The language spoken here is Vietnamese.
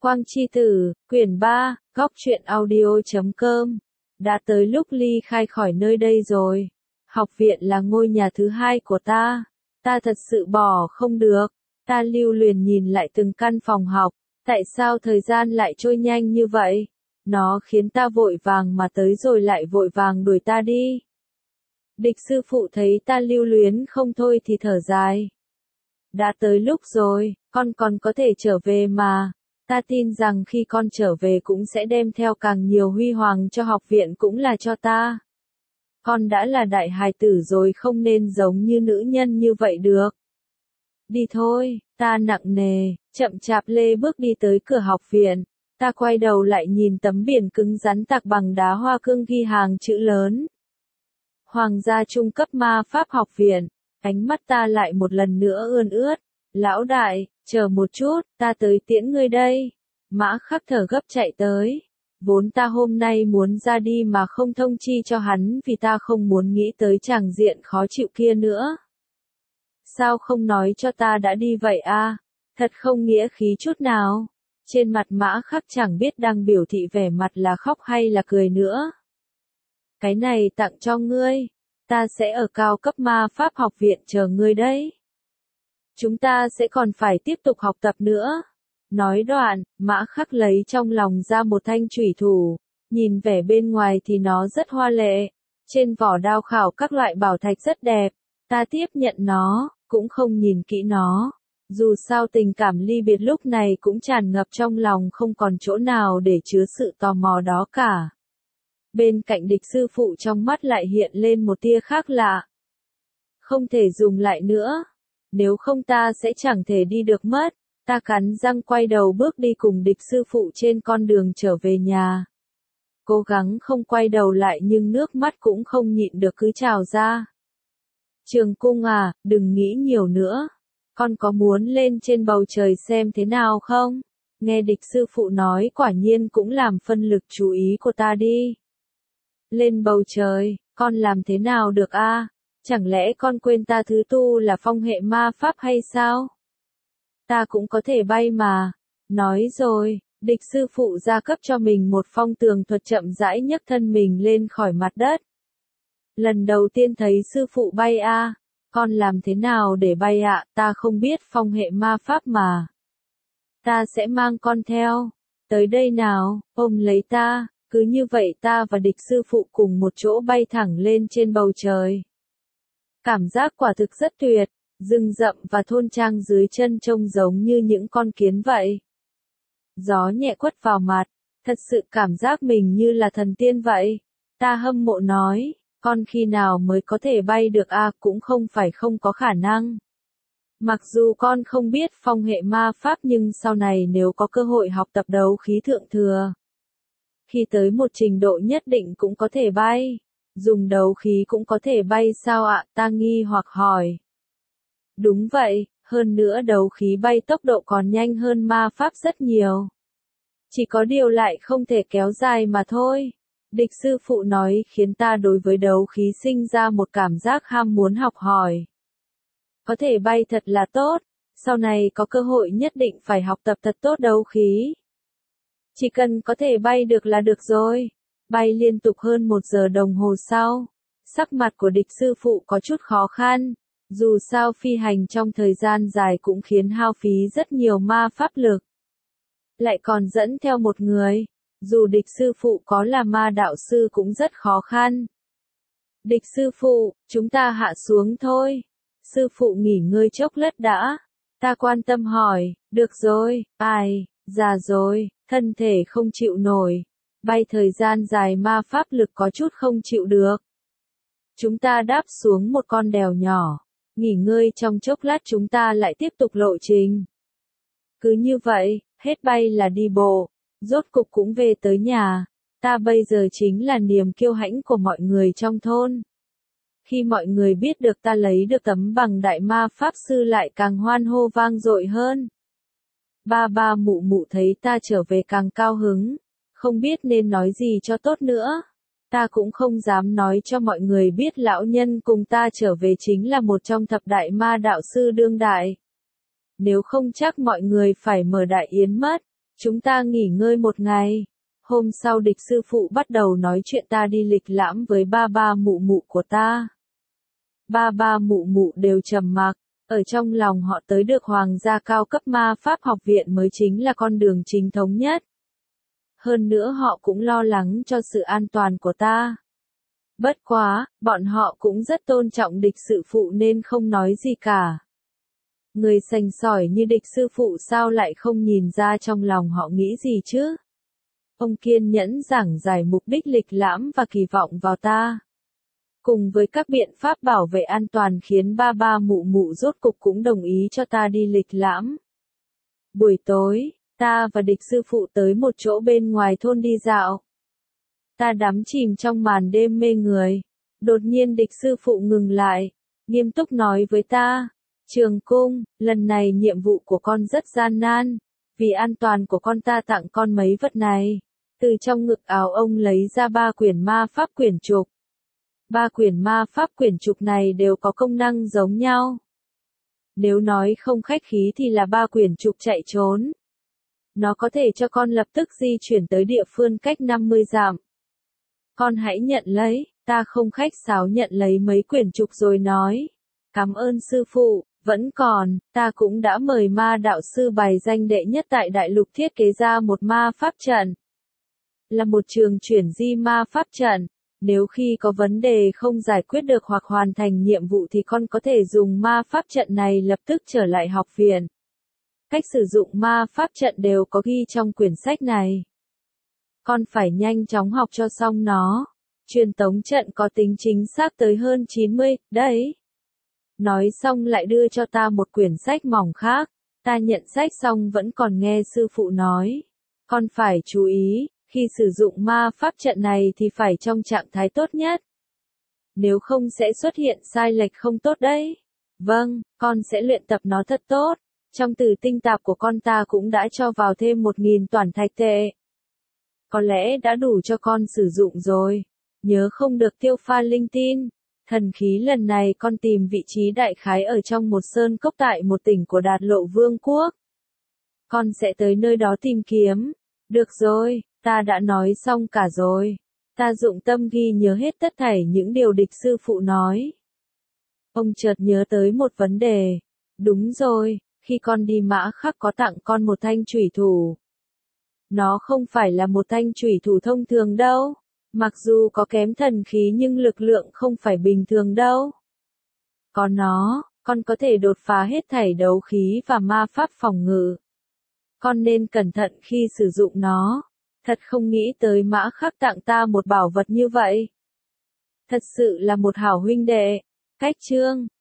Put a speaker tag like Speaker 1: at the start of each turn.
Speaker 1: Quang Chi Tử, quyển 3, góc truyện audio.com. Đã tới lúc ly khai khỏi nơi đây rồi. Học viện là ngôi nhà thứ hai của ta. Ta thật sự bỏ không được. Ta lưu luyến nhìn lại từng căn phòng học. Tại sao thời gian lại trôi nhanh như vậy? Nó khiến ta vội vàng mà tới rồi lại vội vàng đuổi ta đi. Địch sư phụ thấy ta lưu luyến không thôi thì thở dài. Đã tới lúc rồi, con còn có thể trở về mà. Ta tin rằng khi con trở về cũng sẽ đem theo càng nhiều huy hoàng cho học viện cũng là cho ta. Con đã là đại hài tử rồi không nên giống như nữ nhân như vậy được. Đi thôi, ta nặng nề, chậm chạp lê bước đi tới cửa học viện. Ta quay đầu lại nhìn tấm biển cứng rắn tạc bằng đá hoa cương ghi hàng chữ lớn. Hoàng gia trung cấp ma pháp học viện. Ánh mắt ta lại một lần nữa ươn ướt. Lão đại, chờ một chút, ta tới tiễn ngươi đây. Mã Khắc thở gấp chạy tới. Vốn ta hôm nay muốn ra đi mà không thông chi cho hắn vì ta không muốn nghĩ tới tràng diện khó chịu kia nữa. Sao không nói cho ta đã đi vậy a? Thật không nghĩa khí chút nào. Trên mặt Mã Khắc chẳng biết đang biểu thị vẻ mặt là khóc hay là cười nữa. Cái này tặng cho ngươi. Ta sẽ ở cao cấp ma pháp học viện chờ ngươi đấy. Chúng ta sẽ còn phải tiếp tục học tập nữa. Nói đoạn, Mã Khắc lấy trong lòng ra một thanh chủy thủ. Nhìn vẻ bên ngoài thì nó rất hoa lệ. Trên vỏ đao khảo các loại bảo thạch rất đẹp. Ta tiếp nhận nó, cũng không nhìn kỹ nó. Dù sao tình cảm ly biệt lúc này cũng tràn ngập trong lòng không còn chỗ nào để chứa sự tò mò đó cả. Bên cạnh địch sư phụ trong mắt lại hiện lên một tia khác lạ. Không thể dùng lại nữa. Nếu không ta sẽ chẳng thể đi được mất. Ta cắn răng quay đầu bước đi cùng địch sư phụ trên con đường trở về nhà. Cố gắng không quay đầu lại nhưng nước mắt cũng không nhịn được cứ trào ra. Trường Cung à, đừng nghĩ nhiều nữa. Con có muốn lên trên bầu trời xem thế nào không? Nghe địch sư phụ nói quả nhiên cũng làm phân lực chú ý của ta đi. Lên bầu trời, con làm thế nào được a? Chẳng lẽ con quên ta thứ tu là phong hệ ma pháp hay sao? Ta cũng có thể bay mà. Nói rồi, địch sư phụ ra cấp cho mình một phong tường thuật chậm rãi nhấc thân mình lên khỏi mặt đất. Lần đầu tiên thấy sư phụ bay a, con làm thế nào để bay ạ? Ta không biết phong hệ ma pháp mà. Ta sẽ mang con theo. Tới đây nào, ôm lấy ta. Cứ như vậy ta và địch sư phụ cùng một chỗ bay thẳng lên trên bầu trời. Cảm giác quả thực rất tuyệt, rừng rậm và thôn trang dưới chân trông giống như những con kiến vậy. Gió nhẹ quất vào mặt, thật sự cảm giác mình như là thần tiên vậy. Ta hâm mộ nói, con khi nào mới có thể bay được a? Cũng không phải không có khả năng. Mặc dù con không biết phong hệ ma pháp nhưng sau này nếu có cơ hội học tập đấu khí thượng thừa. Khi tới một trình độ nhất định cũng có thể bay. Dùng đấu khí cũng có thể bay sao ạ? Ta nghi hoặc hỏi. Đúng vậy, hơn nữa đấu khí bay tốc độ còn nhanh hơn ma pháp rất nhiều. Chỉ có điều lại không thể kéo dài mà thôi. Địch sư phụ nói khiến ta đối với đấu khí sinh ra một cảm giác ham muốn học hỏi. Có thể bay thật là tốt, sau này có cơ hội nhất định phải học tập thật tốt đấu khí. Chỉ cần có thể bay được là được rồi. Bay liên tục hơn 1 giờ đồng hồ sau. Sắc mặt của địch sư phụ có chút khó khăn. Dù sao phi hành trong thời gian dài cũng khiến hao phí rất nhiều ma pháp lực. Lại còn dẫn theo một người. Dù địch sư phụ có là ma đạo sư cũng rất khó khăn. Địch sư phụ, chúng ta hạ xuống thôi. Sư phụ nghỉ ngơi chốc lát đã. Ta quan tâm hỏi, được rồi, ai, già rồi, thân thể không chịu nổi. Bay thời gian dài ma pháp lực có chút không chịu được. Chúng ta đáp xuống một con đèo nhỏ. Nghỉ ngơi trong chốc lát chúng ta lại tiếp tục lộ trình. Cứ như vậy, hết bay là đi bộ. Rốt cục cũng về tới nhà. Ta bây giờ chính là niềm kiêu hãnh của mọi người trong thôn. Khi mọi người biết được ta lấy được tấm bằng đại ma pháp sư lại càng hoan hô vang dội hơn. Ba mụ mụ thấy ta trở về càng cao hứng. Không biết nên nói gì cho tốt nữa. Ta cũng không dám nói cho mọi người biết lão nhân cùng ta trở về chính là một trong thập đại ma đạo sư đương đại. Nếu không chắc mọi người phải mở đại yến mất. Chúng ta nghỉ ngơi một ngày. Hôm sau địch sư phụ bắt đầu nói chuyện ta đi lịch lãm với ba ba mụ mụ của ta. Ba ba mụ mụ đều trầm mặc, ở trong lòng họ tới được hoàng gia cao cấp ma pháp học viện mới chính là con đường chính thống nhất. Hơn nữa họ cũng lo lắng cho sự an toàn của ta. Bất quá, bọn họ cũng rất tôn trọng địch sư phụ nên không nói gì cả. Người sành sỏi như địch sư phụ sao lại không nhìn ra trong lòng họ nghĩ gì chứ? Ông kiên nhẫn giảng giải mục đích lịch lãm và kỳ vọng vào ta. Cùng với các biện pháp bảo vệ an toàn khiến ba ba mụ mụ rốt cục cũng đồng ý cho ta đi lịch lãm. Buổi tối, ta và địch sư phụ tới một chỗ bên ngoài thôn đi dạo. Ta đắm chìm trong màn đêm mê người. Đột nhiên địch sư phụ ngừng lại, nghiêm túc nói với ta. Trường Cung, lần này nhiệm vụ của con rất gian nan. Vì an toàn của con ta tặng con mấy vật này. Từ trong ngực áo ông lấy ra 3 quyển ma pháp quyển trục. 3 quyển ma pháp quyển trục này đều có công năng giống nhau. Nếu nói không khách khí thì là 3 quyển trục chạy trốn. Nó có thể cho con lập tức di chuyển tới địa phương cách 50 dặm. Con hãy nhận lấy, ta không khách sáo nhận lấy mấy quyển trục rồi nói. Cảm ơn sư phụ, vẫn còn, ta cũng đã mời ma đạo sư bài danh đệ nhất tại đại lục thiết kế ra một ma pháp trận. Là một trường chuyển di ma pháp trận. Nếu khi có vấn đề không giải quyết được hoặc hoàn thành nhiệm vụ thì con có thể dùng ma pháp trận này lập tức trở lại học viện. Cách sử dụng ma pháp trận đều có ghi trong quyển sách này. Con phải nhanh chóng học cho xong nó. Truyền tống trận có tính chính xác tới hơn 90, đấy. Nói xong lại đưa cho ta một quyển sách mỏng khác. Ta nhận sách xong vẫn còn nghe sư phụ nói. Con phải chú ý, khi sử dụng ma pháp trận này thì phải trong trạng thái tốt nhất. Nếu không sẽ xuất hiện sai lệch không tốt đấy. Vâng, con sẽ luyện tập nó thật tốt. Trong từ tinh tạp của con ta cũng đã cho vào thêm 1.000 toản thạch tệ. Có lẽ đã đủ cho con sử dụng rồi. Nhớ không được tiêu pha linh tin. Thần khí lần này con tìm vị trí đại khái ở trong một sơn cốc tại một tỉnh của Đạt Lộ Vương quốc. Con sẽ tới nơi đó tìm kiếm. Được rồi, ta đã nói xong cả rồi. Ta dụng tâm ghi nhớ hết tất thảy những điều địch sư phụ nói. Ông chợt nhớ tới một vấn đề. Đúng rồi, khi con đi Mã Khắc có tặng con một thanh chủy thủ. Nó không phải là một thanh chủy thủ thông thường đâu. Mặc dù có kém thần khí nhưng lực lượng không phải bình thường đâu. Có nó, con có thể đột phá hết thảy đấu khí và ma pháp phòng ngự. Con nên cẩn thận khi sử dụng nó. Thật không nghĩ tới Mã Khắc tặng ta một bảo vật như vậy. Thật sự là một hảo huynh đệ. Cách chương